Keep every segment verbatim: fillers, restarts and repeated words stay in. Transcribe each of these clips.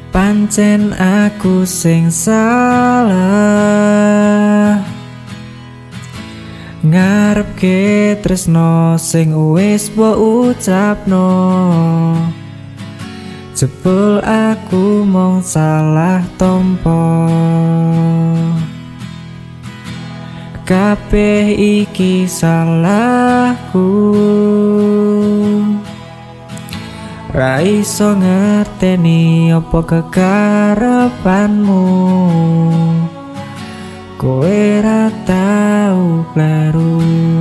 Pancen aku sing salah ngarepke tresno sing wis mbok ucapno. Jebul aku mong salah tompo. Kabeh iki salahku, ra iso ngerteni apa kekarepanmu. Kowe ra tau kleru.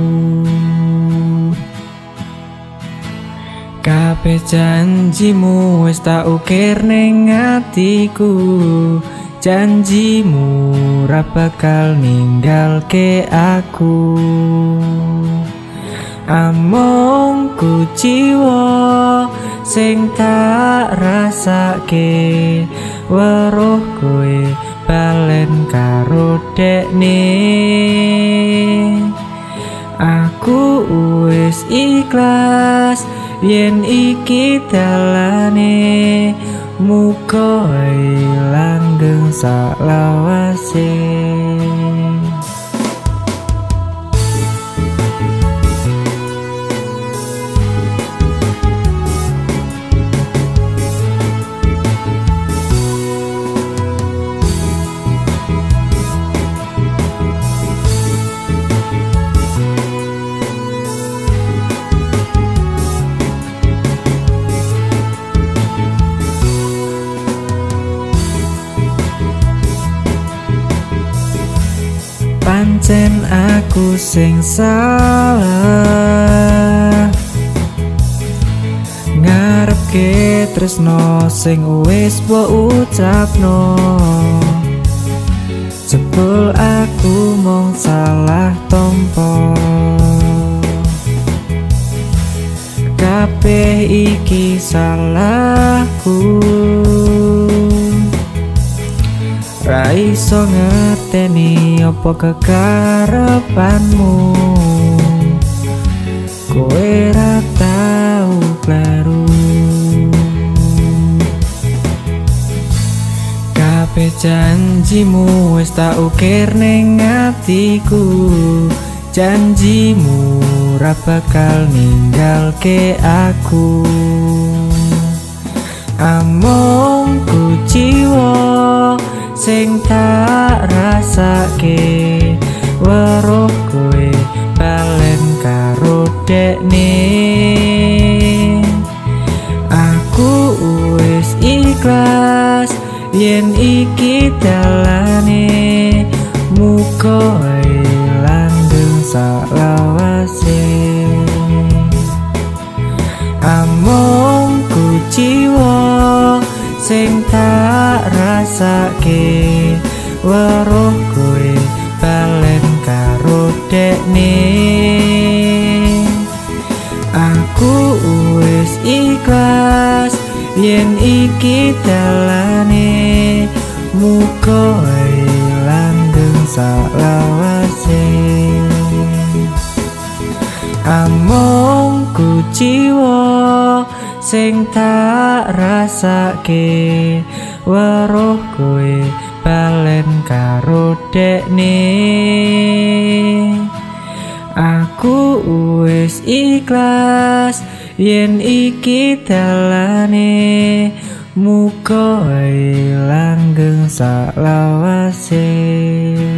Kabeh janjimu wis tak ukir ning atiku. Janjimu ra bakal ninggalke aku. Among ku jiwa sing tak rasake weruh kowe balen karo dekne. Aku wis ikhlas yen iki dalane, muga langgeng saklawase. Pancen aku sing salah ngarepke tresno sing wis mbok ucapno. Jebul aku mong salah tompo. Kabeh iki salahku, ra iso ngerteni apa kekarepanmu. Kowe ra tau kleru. Kabeh janjimu wis tak ukir ning atiku. Janjimu ra bakal ninggalke aku. Among ku jiwa sing tak rasake weruh kowe balen karo dekne. Aku wis ikhlas yen iki dalane, muga langgeng saklawase. Among ku jiwa sing tak rasake weruh kowe balen karo dekne. Aku wis ikhlas yen iki dalane, muga langgeng saklawase. Among ku jiwa sing tak rasake weruh kowe balen karo dekne. Aku wis ikhlas yen iki dalane, muga langgeng saklawase.